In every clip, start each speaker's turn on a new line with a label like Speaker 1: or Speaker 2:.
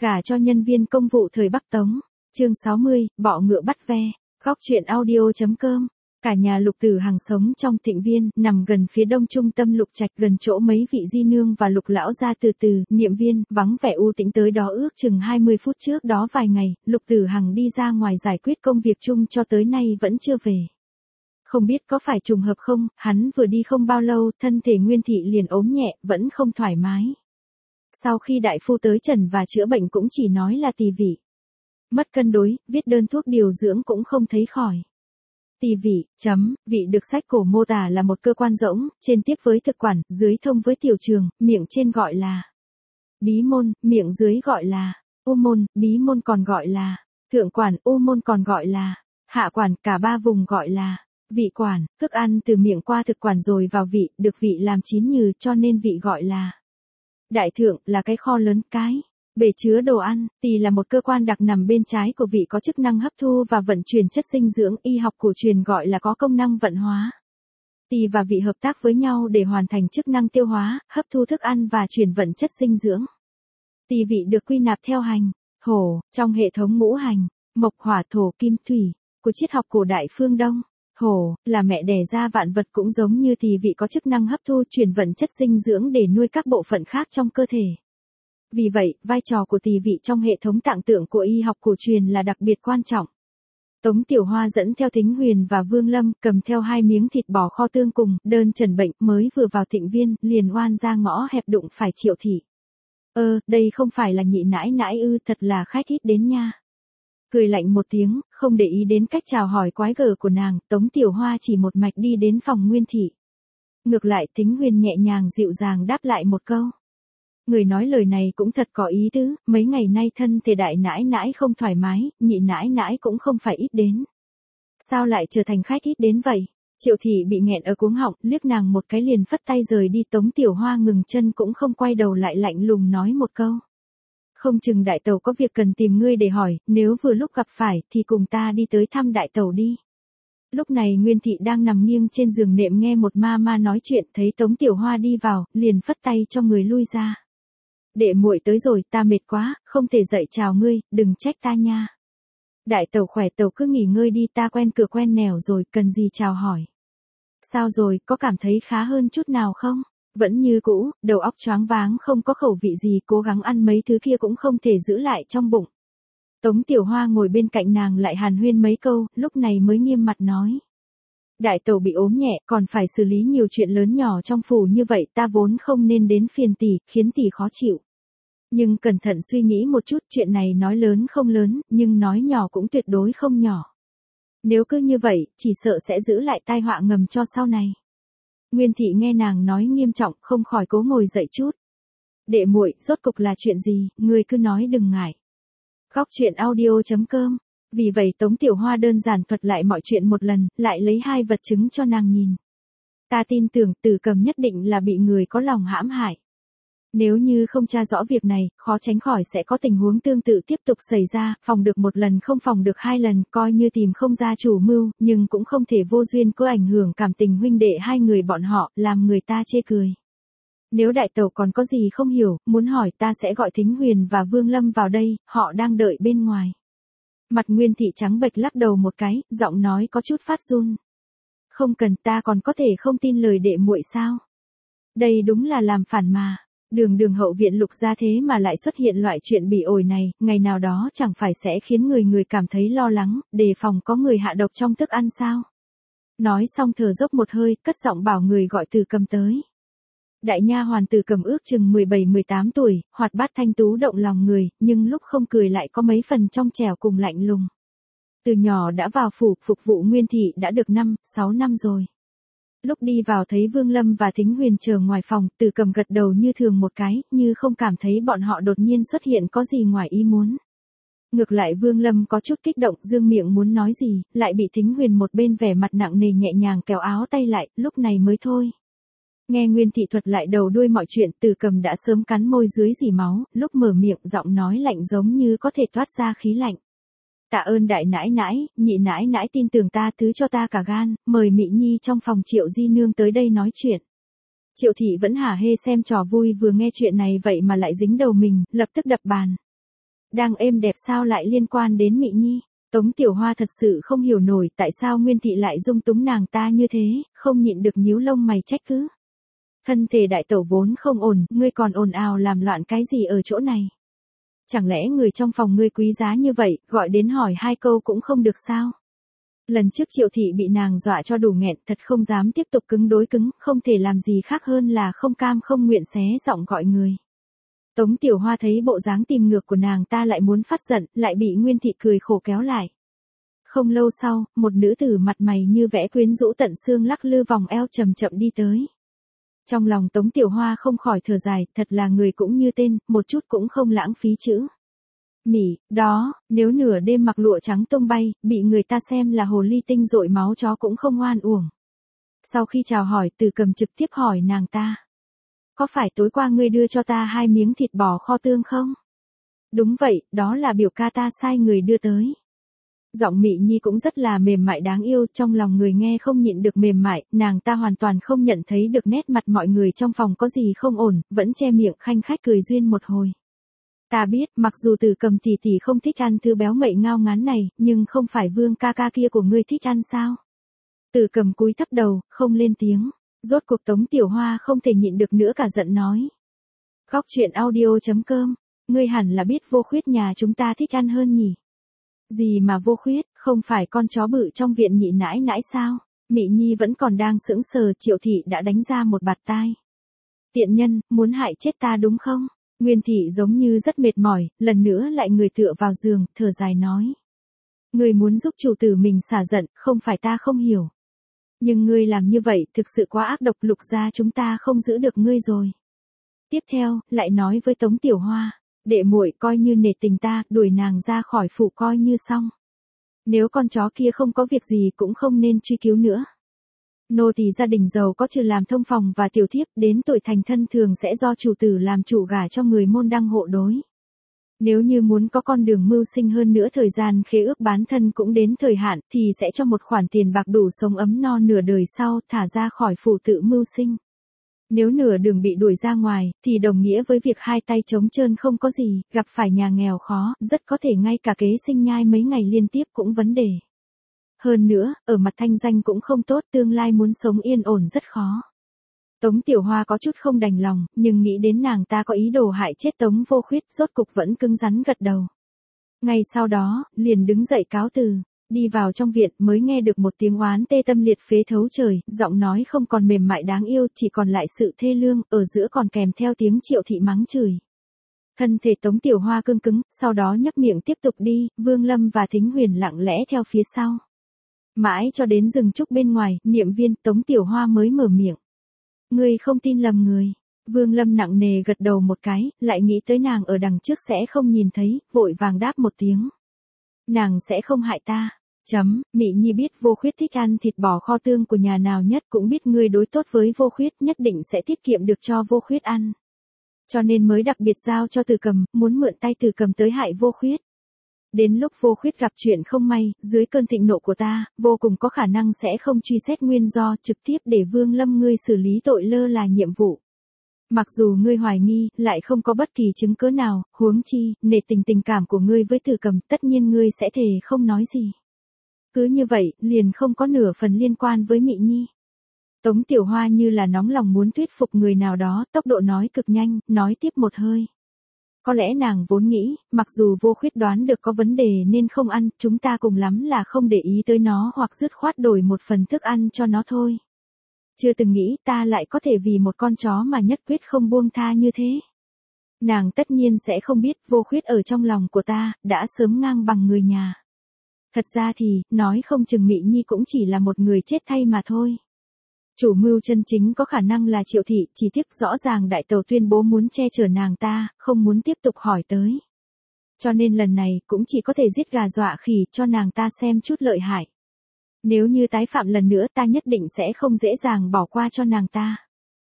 Speaker 1: Gả cho nhân viên công vụ thời Bắc Tống. Chương 60, bọ ngựa bắt ve. Góc truyện audio.com. Cả nhà Lục Tử Hằng sống trong Thịnh Viên, nằm gần phía đông trung tâm Lục Trạch, gần chỗ mấy vị di nương và Lục lão gia từ từ, Niệm Viên, vắng vẻ u tĩnh tới đó ước chừng 20 phút trước đó vài ngày, Lục Tử Hằng đi ra ngoài giải quyết công việc chung cho tới nay vẫn chưa về. Không biết có phải trùng hợp không, hắn vừa đi không bao lâu, thân thể Nguyên Thị liền ốm nhẹ, vẫn không thoải mái. Sau khi đại phu tới trần và chữa bệnh cũng chỉ nói là tỳ vị. Mất cân đối, viết đơn thuốc điều dưỡng cũng không thấy khỏi. Tỳ vị, vị được sách cổ mô tả là một cơ quan rỗng, trên tiếp với thực quản, dưới thông với tiểu trường, miệng trên gọi là bí môn, miệng dưới gọi là u môn, bí môn còn gọi là thượng quản, u môn còn gọi là hạ quản, cả ba vùng gọi là vị quản. Thức ăn từ miệng qua thực quản rồi vào vị, được vị làm chín nhừ cho nên vị gọi là đại thượng, là cái kho lớn, cái bể chứa đồ ăn. Tỳ là một cơ quan đặc nằm bên trái của vị, có chức năng hấp thu và vận chuyển chất dinh dưỡng, y học cổ truyền gọi là có công năng vận hóa. Tỳ và vị hợp tác với nhau để hoàn thành chức năng tiêu hóa, hấp thu thức ăn và chuyển vận chất dinh dưỡng. Tỳ vị được quy nạp theo hành, thổ, trong hệ thống ngũ hành, mộc hỏa thổ kim thủy, của triết học cổ đại phương Đông. Thổ, là mẹ đẻ ra vạn vật, cũng giống như tỳ vị có chức năng hấp thu chuyển vận chất dinh dưỡng để nuôi các bộ phận khác trong cơ thể. Vì vậy, vai trò của tỳ vị trong hệ thống tạng tượng của y học cổ truyền là đặc biệt quan trọng. Tống Tiểu Hoa dẫn theo Thính Huyền và Vương Lâm, cầm theo 2 miếng thịt bò kho tương cùng, đơn trần bệnh, mới vừa vào Thịnh Viên, liền oan ra ngõ hẹp đụng phải Triệu Thị. Đây không phải là nhị nãi nãi ư, thật là khách ít đến nha. Cười lạnh một tiếng, không để ý đến cách chào hỏi quái gở của nàng, Tống Tiểu Hoa chỉ một mạch đi đến phòng Nguyên Thị. Ngược lại, Thính Huyền nhẹ nhàng dịu dàng đáp lại một câu. Người nói lời này cũng thật có ý tứ, mấy ngày nay thân thể đại nãi nãi không thoải mái, nhị nãi nãi cũng không phải ít đến. Sao lại trở thành khách ít đến vậy? Triệu Thị bị nghẹn ở cuống họng, liếc nàng một cái liền phất tay rời đi. Tống Tiểu Hoa ngừng chân cũng không quay đầu lại, lạnh lùng nói một câu. Không chừng đại tẩu có việc cần tìm ngươi để hỏi, nếu vừa lúc gặp phải thì cùng ta đi tới thăm đại tẩu đi. Lúc này Nguyên Thị đang nằm nghiêng trên giường nệm nghe một ma nói chuyện, thấy Tống Tiểu Hoa đi vào, liền phất tay cho người lui ra. Đệ muội tới rồi, ta mệt quá, không thể dậy chào ngươi, đừng trách ta nha. Đại tẩu khỏe, tẩu cứ nghỉ ngơi đi, ta quen cửa quen nẻo rồi, cần gì chào hỏi. Sao rồi, có cảm thấy khá hơn chút nào không? Vẫn như cũ, đầu óc choáng váng, không có khẩu vị gì, cố gắng ăn mấy thứ kia cũng không thể giữ lại trong bụng. Tống Tiểu Hoa ngồi bên cạnh nàng lại hàn huyên mấy câu, lúc này mới nghiêm mặt nói. Đại tẩu bị ốm nhẹ, còn phải xử lý nhiều chuyện lớn nhỏ trong phủ như vậy, ta vốn không nên đến phiền tỷ, khiến tỷ khó chịu. Nhưng cẩn thận suy nghĩ một chút, chuyện này nói lớn không lớn, nhưng nói nhỏ cũng tuyệt đối không nhỏ. Nếu cứ như vậy, chỉ sợ sẽ giữ lại tai họa ngầm cho sau này. Nguyên Thị nghe nàng nói nghiêm trọng, không khỏi cố ngồi dậy chút. Đệ muội, rốt cục là chuyện gì, ngươi cứ nói đừng ngại. Góc truyện audio.com. Vì vậy Tống Tiểu Hoa đơn giản thuật lại mọi chuyện một lần, lại lấy 2 vật chứng cho nàng nhìn. Ta tin tưởng Tử Cầm nhất định là bị người có lòng hãm hại. Nếu như không tra rõ việc này, khó tránh khỏi sẽ có tình huống tương tự tiếp tục xảy ra, phòng được một lần không phòng được 2 lần, coi như tìm không ra chủ mưu, nhưng cũng không thể vô duyên có ảnh hưởng cảm tình huynh đệ hai người bọn họ, làm người ta chê cười. Nếu đại tẩu còn có gì không hiểu, muốn hỏi, ta sẽ gọi Thính Huyền và Vương Lâm vào đây, họ đang đợi bên ngoài. Mặt Nguyên Thị trắng bệch lắc đầu một cái, giọng nói có chút phát run. Không cần, ta còn có thể không tin lời đệ muội sao? Đây đúng là làm phản mà. Đường hậu viện Lục gia thế mà lại xuất hiện loại chuyện bị ổi này, ngày nào đó chẳng phải sẽ khiến người cảm thấy lo lắng, đề phòng có người hạ độc trong thức ăn sao? Nói xong thở dốc một hơi, cất giọng bảo người gọi Từ Cầm tới. Đại nha hoàn Từ Cầm ước chừng 17-18 tuổi, hoạt bát thanh tú động lòng người, nhưng lúc không cười lại có mấy phần trong trẻo cùng lạnh lùng. Từ nhỏ đã vào phủ, phục vụ Nguyên Thị đã được 5-6 năm rồi. Lúc đi vào thấy Vương Lâm và Thính Huyền chờ ngoài phòng, Từ Cầm gật đầu như thường một cái, như không cảm thấy bọn họ đột nhiên xuất hiện có gì ngoài ý muốn. Ngược lại Vương Lâm có chút kích động, dương miệng muốn nói gì, lại bị Thính Huyền một bên vẻ mặt nặng nề nhẹ nhàng kéo áo tay lại, lúc này mới thôi. Nghe Nguyên Thị thuật lại đầu đuôi mọi chuyện, Từ Cầm đã sớm cắn môi dưới dỉ máu, lúc mở miệng giọng nói lạnh giống như có thể toát ra khí lạnh. Tạ ơn đại nãi nãi, nhị nãi nãi tin tưởng ta, thứ cho ta cả gan, mời Mị Nhi trong phòng Triệu di nương tới đây nói chuyện. Triệu Thị vẫn hả hê xem trò vui, vừa nghe chuyện này vậy mà lại dính đầu mình, lập tức đập bàn. Đang êm đẹp sao lại liên quan đến Mị Nhi? Tống Tiểu Hoa thật sự không hiểu nổi tại sao Nguyên Thị lại dung túng nàng ta như thế, không nhịn được nhíu lông mày trách cứ. Thân thể đại tẩu vốn không ổn, ngươi còn ồn ào làm loạn cái gì ở chỗ này? Chẳng lẽ người trong phòng ngươi quý giá như vậy, gọi đến hỏi 2 câu cũng không được sao? Lần trước Triệu Thị bị nàng dọa cho đủ nghẹn, thật không dám tiếp tục cứng đối cứng, không thể làm gì khác hơn là không cam không nguyện xé giọng gọi người. Tống Tiểu Hoa thấy bộ dáng tìm ngược của nàng ta lại muốn phát giận, lại bị Nguyên Thị cười khổ kéo lại. Không lâu sau, một nữ tử mặt mày như vẽ quyến rũ tận xương lắc lư vòng eo chậm chậm đi tới. Trong lòng Tống Tiểu Hoa không khỏi thở dài, thật là người cũng như tên, một chút cũng không lãng phí chữ. Mỉ, đó, nếu nửa đêm mặc lụa trắng tung bay, bị người ta xem là hồ ly tinh dội máu chó cũng không oan uổng. Sau khi chào hỏi, Từ Cầm trực tiếp hỏi nàng ta. Có phải tối qua ngươi đưa cho ta 2 miếng thịt bò kho tương không? Đúng vậy, đó là biểu ca ta sai người đưa tới. Giọng Mị Nhi cũng rất là mềm mại đáng yêu, trong lòng người nghe không nhịn được mềm mại, nàng ta hoàn toàn không nhận thấy được nét mặt mọi người trong phòng có gì không ổn, vẫn che miệng khanh khách cười duyên một hồi. Ta biết, mặc dù Từ Cầm tỷ tỷ không thích ăn thứ béo ngậy ngao ngán này, nhưng không phải Vương ca ca kia của ngươi thích ăn sao? Từ Cầm cúi thấp đầu, không lên tiếng. Rốt cuộc Tống Tiểu Hoa không thể nhịn được nữa cả giận nói. Góc truyện audio.com, ngươi hẳn là biết Vô Khuyết nhà chúng ta thích ăn hơn nhỉ? Gì mà Vô Khuyết, không phải con chó bự trong viện nhị nãi nãi sao? Mị Nhi vẫn còn đang sững sờ, Triệu Thị đã đánh ra một bạt tai. Tiện nhân, muốn hại chết ta đúng không? Nguyên Thị giống như rất mệt mỏi, lần nữa lại người tựa vào giường, thở dài nói. Ngươi muốn giúp chủ tử mình xả giận, không phải ta không hiểu. Nhưng ngươi làm như vậy thực sự quá ác độc, Lục gia chúng ta không giữ được ngươi rồi. Tiếp theo, lại nói với Tống Tiểu Hoa, đệ muội coi như nể tình ta, đuổi nàng ra khỏi phủ coi như xong. Nếu con chó kia không có việc gì cũng không nên truy cứu nữa. Nô tỳ gia đình giàu có trừ làm thông phòng và tiểu thiếp, đến tuổi thành thân thường sẽ do chủ tử làm chủ gả cho người môn đăng hộ đối. Nếu như muốn có con đường mưu sinh hơn nữa, thời gian khế ước bán thân cũng đến thời hạn, thì sẽ cho một khoản tiền bạc đủ sống ấm no nửa đời sau, thả ra khỏi phủ tự mưu sinh. Nếu nửa đường bị đuổi ra ngoài, thì đồng nghĩa với việc 2 tay trống trơn không có gì, gặp phải nhà nghèo khó, rất có thể ngay cả kế sinh nhai mấy ngày liên tiếp cũng vấn đề. Hơn nữa, ở mặt thanh danh cũng không tốt, tương lai muốn sống yên ổn rất khó. Tống Tiểu Hoa có chút không đành lòng, nhưng nghĩ đến nàng ta có ý đồ hại chết Tống Vô Khuyết, rốt cục vẫn cứng rắn gật đầu. Ngay sau đó, liền đứng dậy cáo từ, đi vào trong viện mới nghe được một tiếng oán tê tâm liệt phế thấu trời, giọng nói không còn mềm mại đáng yêu, chỉ còn lại sự thê lương, ở giữa còn kèm theo tiếng Triệu Thị mắng chửi. Thân thể Tống Tiểu Hoa cương cứng, sau đó nhấp miệng tiếp tục đi, Vương Lâm và Thính Huyền lặng lẽ theo phía sau. Mãi cho đến rừng trúc bên ngoài, Niệm Viên, Tống Tiểu Hoa mới mở miệng. Ngươi không tin lầm người. Vương Lâm nặng nề gật đầu một cái, lại nghĩ tới nàng ở đằng trước sẽ không nhìn thấy, vội vàng đáp một tiếng. Nàng sẽ không hại ta. Mị Nhi biết Vô Khuyết thích ăn thịt bò kho tương của nhà nào nhất, cũng biết ngươi đối tốt với Vô Khuyết, nhất định sẽ tiết kiệm được cho Vô Khuyết ăn. Cho nên mới đặc biệt giao cho Từ Cầm, muốn mượn tay Từ Cầm tới hại Vô Khuyết. Đến lúc Vô Khuyết gặp chuyện không may, dưới cơn thịnh nộ của ta, vô cùng có khả năng sẽ không truy xét nguyên do, trực tiếp để Vương Lâm ngươi xử lý tội lơ là nhiệm vụ. Mặc dù ngươi hoài nghi, lại không có bất kỳ chứng cứ nào, huống chi, nể tình cảm của ngươi với Từ Cầm, tất nhiên ngươi sẽ thề không nói gì. Cứ như vậy, liền không có nửa phần liên quan với Mị Nhi. Tống Tiểu Hoa như là nóng lòng muốn thuyết phục người nào đó, tốc độ nói cực nhanh, nói tiếp một hơi. Có lẽ nàng vốn nghĩ, mặc dù Vô Khuyết đoán được có vấn đề nên không ăn, chúng ta cùng lắm là không để ý tới nó hoặc dứt khoát đổi một phần thức ăn cho nó thôi. Chưa từng nghĩ ta lại có thể vì một con chó mà nhất quyết không buông tha như thế. Nàng tất nhiên sẽ không biết Vô Khuyết ở trong lòng của ta, đã sớm ngang bằng người nhà. Thật ra thì, nói không chừng Mị Nhi cũng chỉ là một người chết thay mà thôi. Chủ mưu chân chính có khả năng là Triệu Thị, chỉ tiếc rõ ràng đại tẩu tuyên bố muốn che chở nàng ta, không muốn tiếp tục hỏi tới. Cho nên lần này cũng chỉ có thể giết gà dọa khỉ cho nàng ta xem chút lợi hại. Nếu như tái phạm lần nữa ta nhất định sẽ không dễ dàng bỏ qua cho nàng ta.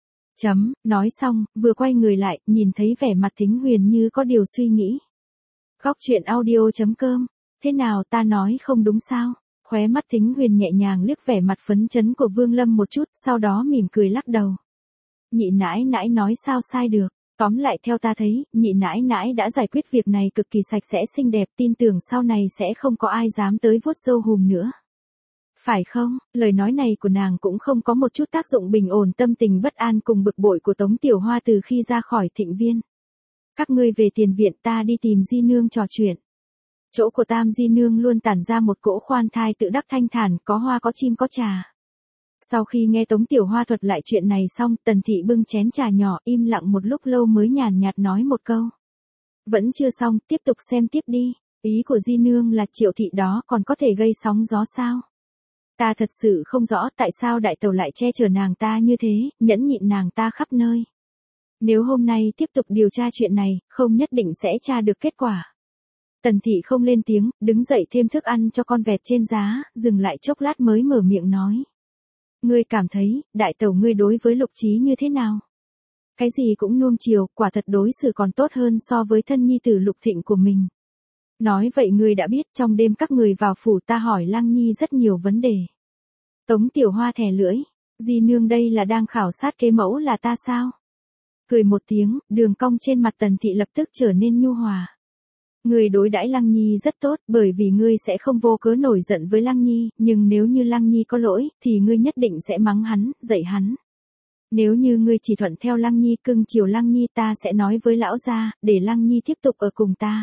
Speaker 1: Nói xong, vừa quay người lại, nhìn thấy vẻ mặt Thính Huyền như có điều suy nghĩ. Góc truyện audio.com, thế nào ta nói không đúng sao? Khóe mắt Thính Huyền nhẹ nhàng liếc vẻ mặt phấn chấn của Vương Lâm một chút, sau đó mỉm cười lắc đầu. Nhị nãi nãi nói sao sai được, Tóm lại theo ta thấy, nhị nãi nãi đã giải quyết việc này cực kỳ sạch sẽ xinh đẹp, tin tưởng sau này sẽ không có ai dám tới vuốt râu hùm nữa. Phải không? Lời nói này của nàng cũng không có một chút tác dụng bình ổn tâm tình bất an cùng bực bội của Tống Tiểu Hoa từ khi ra khỏi Thịnh Viên. Các ngươi về tiền viện, ta đi tìm Di Nương trò chuyện. Chỗ của Tam Di Nương luôn tản ra một cỗ khoan thai tự đắc thanh thản, có hoa có chim có trà. Sau khi nghe Tống Tiểu Hoa thuật lại chuyện này xong, Tần Thị bưng chén trà nhỏ im lặng một lúc lâu mới nhàn nhạt nói một câu. Vẫn chưa xong, tiếp tục xem tiếp đi. Ý của Di Nương là Triệu Thị đó còn có thể gây sóng gió sao? Ta thật sự không rõ tại sao đại tẩu lại che chở nàng ta như thế, nhẫn nhịn nàng ta khắp nơi. Nếu hôm nay tiếp tục điều tra chuyện này, không nhất định sẽ tra được kết quả. Tần Thị không lên tiếng, đứng dậy thêm thức ăn cho con vẹt trên giá, dừng lại chốc lát mới mở miệng nói. Ngươi cảm thấy, đại tẩu ngươi đối với Lục Chí như thế nào? Cái gì cũng nuông chiều, quả thật đối xử còn tốt hơn so với thân nhi tử Lục Thịnh của mình. Nói vậy ngươi đã biết trong đêm các người vào phủ ta hỏi Lăng Nhi rất nhiều vấn đề. Tống Tiểu Hoa thè lưỡi, Di Nương đây là đang khảo sát kế mẫu là ta sao? Cười một tiếng, đường cong trên mặt Tần Thị lập tức trở nên nhu hòa. Ngươi đối đãi Lăng Nhi rất tốt, bởi vì ngươi sẽ không vô cớ nổi giận với Lăng Nhi, nhưng nếu như Lăng Nhi có lỗi, thì ngươi nhất định sẽ mắng hắn, dạy hắn. Nếu như ngươi chỉ thuận theo Lăng Nhi cưng chiều Lăng Nhi, ta sẽ nói với lão gia, để Lăng Nhi tiếp tục ở cùng ta.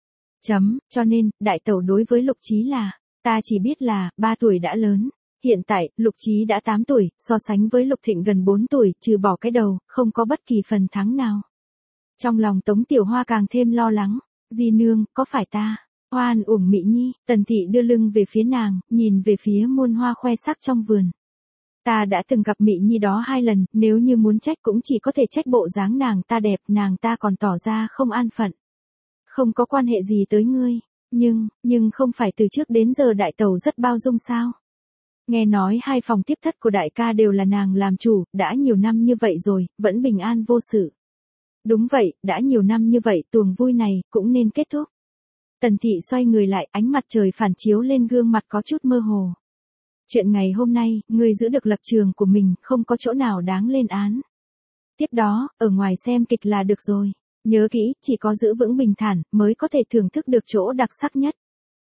Speaker 1: Cho nên, đại tẩu đối với Lục Chí là, ta chỉ biết là, 3 tuổi đã lớn. Hiện tại, Lục Chí đã 8 tuổi, so sánh với Lục Thịnh gần 4 tuổi, trừ bỏ cái đầu, không có bất kỳ phần thắng nào. Trong lòng Tống Tiểu Hoa càng thêm lo lắng. Di Nương, có phải ta? Hoan uổng Mị Nhi, Tần Thị đưa lưng về phía nàng, nhìn về phía muôn hoa khoe sắc trong vườn. Ta đã từng gặp Mị Nhi đó 2 lần, nếu như muốn trách cũng chỉ có thể trách bộ dáng nàng ta đẹp, nàng ta còn tỏ ra không an phận. Không có quan hệ gì tới ngươi, nhưng không phải từ trước đến giờ đại tẩu rất bao dung sao? Nghe nói 2 phòng tiếp thất của đại ca đều là nàng làm chủ, đã nhiều năm như vậy rồi, vẫn bình an vô sự. Đúng vậy, đã nhiều năm như vậy, tuồng vui này cũng nên kết thúc. Tần Thị xoay người lại, ánh mặt trời phản chiếu lên gương mặt có chút mơ hồ. Chuyện ngày hôm nay, ngươi giữ được lập trường của mình, không có chỗ nào đáng lên án. Tiếp đó, ở ngoài xem kịch là được rồi. Nhớ kỹ, chỉ có giữ vững bình thản, mới có thể thưởng thức được chỗ đặc sắc nhất.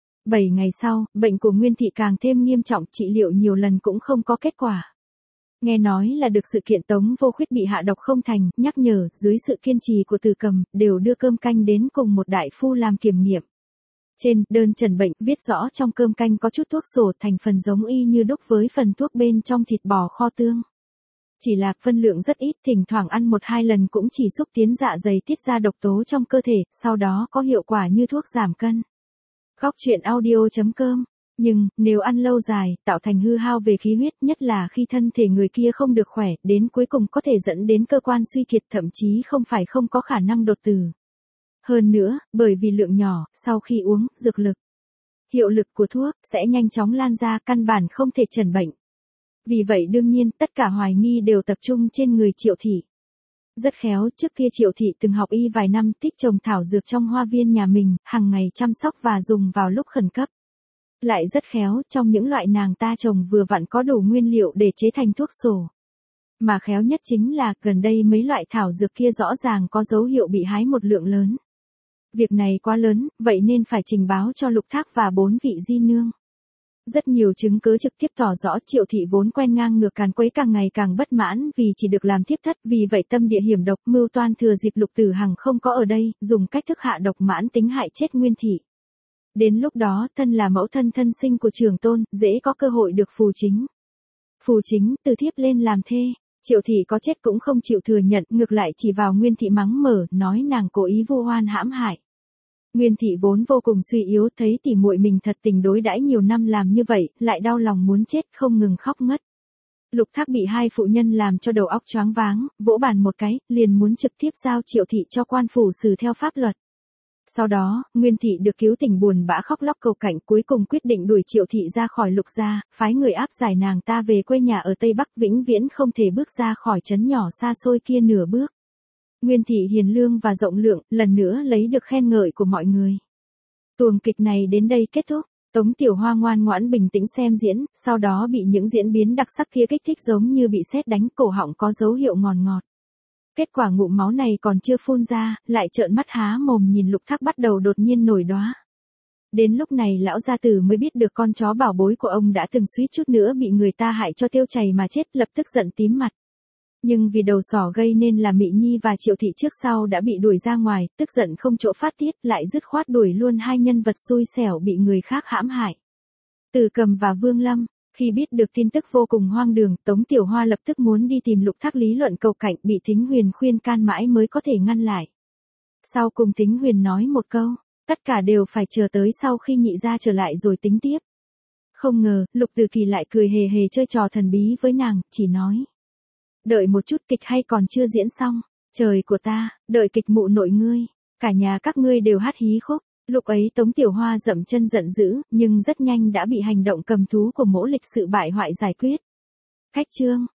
Speaker 1: 7 ngày sau, bệnh của Nguyên Thị càng thêm nghiêm trọng, trị liệu nhiều lần cũng không có kết quả. Nghe nói là được sự kiện Tống Vô Khuyết bị hạ độc không thành, nhắc nhở, dưới sự kiên trì của Từ Cầm, đều đưa cơm canh đến cùng một đại phu làm kiểm nghiệm. Trên đơn trần bệnh, viết rõ trong cơm canh có chút thuốc sổ, thành phần giống y như đúc với phần thuốc bên trong thịt bò kho tương. Chỉ là phân lượng rất ít, thỉnh thoảng ăn 1-2 lần cũng chỉ xúc tiến dạ dày tiết ra độc tố trong cơ thể, sau đó có hiệu quả như thuốc giảm cân. Góc truyện audio.com. Nhưng, nếu ăn lâu dài, tạo thành hư hao về khí huyết, nhất là khi thân thể người kia không được khỏe, đến cuối cùng có thể dẫn đến cơ quan suy kiệt, thậm chí không phải không có khả năng đột tử. Hơn nữa, bởi vì lượng nhỏ, sau khi uống, dược lực, hiệu lực của thuốc, sẽ nhanh chóng lan ra, căn bản không thể chẩn bệnh. Vì vậy đương nhiên, tất cả hoài nghi đều tập trung trên người Triệu Thị. Rất khéo, trước kia Triệu Thị từng học y vài năm, tích trồng thảo dược trong hoa viên nhà mình, hàng ngày chăm sóc và dùng vào lúc khẩn cấp. Lại rất khéo, trong những loại nàng ta trồng vừa vặn có đủ nguyên liệu để chế thành thuốc sổ. Mà khéo nhất chính là, gần đây mấy loại thảo dược kia rõ ràng có dấu hiệu bị hái một lượng lớn. Việc này quá lớn, vậy nên phải trình báo cho Lục Thác và 4 vị di nương. Rất nhiều chứng cứ trực tiếp tỏ rõ Triệu Thị vốn quen ngang ngược càn quấy càng ngày càng bất mãn vì chỉ được làm thiếp thất, vì vậy tâm địa hiểm độc, mưu toan thừa dịp Lục Tử Hằng không có ở đây, dùng cách thức hạ độc mãn tính hại chết Nguyên Thị. Đến lúc đó, thân là mẫu thân thân sinh của Trường Tôn, dễ có cơ hội được phù chính. Phù chính, từ thiếp lên làm thê. Triệu Thị có chết cũng không chịu thừa nhận, ngược lại chỉ vào Nguyên Thị mắng mở, nói nàng cố ý vu oan hãm hại. Nguyên Thị vốn vô cùng suy yếu, thấy tỉ muội mình thật tình đối đãi nhiều năm làm như vậy, lại đau lòng muốn chết, không ngừng khóc ngất. Lục Thác bị 2 phụ nhân làm cho đầu óc choáng váng, vỗ bàn một cái, liền muốn trực tiếp giao Triệu Thị cho quan phủ xử theo pháp luật. Sau đó, Nguyên Thị được cứu tỉnh buồn bã khóc lóc cầu cảnh, cuối cùng quyết định đuổi Triệu Thị ra khỏi Lục gia, phái người áp giải nàng ta về quê nhà ở Tây Bắc, vĩnh viễn không thể bước ra khỏi trấn nhỏ xa xôi kia nửa bước. Nguyên Thị hiền lương và rộng lượng, lần nữa lấy được khen ngợi của mọi người. Tuồng kịch này đến đây kết thúc, Tống Tiểu Hoa ngoan ngoãn bình tĩnh xem diễn, sau đó bị những diễn biến đặc sắc kia kích thích giống như bị sét đánh, cổ họng có dấu hiệu ngọt ngọt. Kết quả ngụm máu này còn chưa phun ra, lại trợn mắt há mồm nhìn Lục Thác bắt đầu đột nhiên nổi đoá. Đến lúc này lão gia tử mới biết được con chó bảo bối của ông đã từng suýt chút nữa bị người ta hại cho tiêu chảy mà chết, lập tức giận tím mặt. Nhưng vì đầu sỏ gây nên là Mị Nhi và Triệu Thị trước sau đã bị đuổi ra ngoài, tức giận không chỗ phát tiết, lại dứt khoát đuổi luôn hai nhân vật xui xẻo bị người khác hãm hại. Từ Cầm và Vương Lâm. Khi biết được tin tức vô cùng hoang đường, Tống Tiểu Hoa lập tức muốn đi tìm Lục Thác lý luận cầu cạnh, bị Thính Huyền khuyên can mãi mới có thể ngăn lại. Sau cùng Thính Huyền nói một câu, tất cả đều phải chờ tới sau khi nhị gia trở lại rồi tính tiếp. Không ngờ, Lục Từ Kỳ lại cười hề hề chơi trò thần bí với nàng, chỉ nói. Đợi một chút, kịch hay còn chưa diễn xong, trời của ta, đợi kịch mụ nội ngươi, cả nhà các ngươi đều hát hí khúc. Lúc ấy Tống Tiểu Hoa dậm chân giận dữ, nhưng rất nhanh đã bị hành động cầm thú của Mỗ Lịch Sự bại hoại giải quyết. Khách chương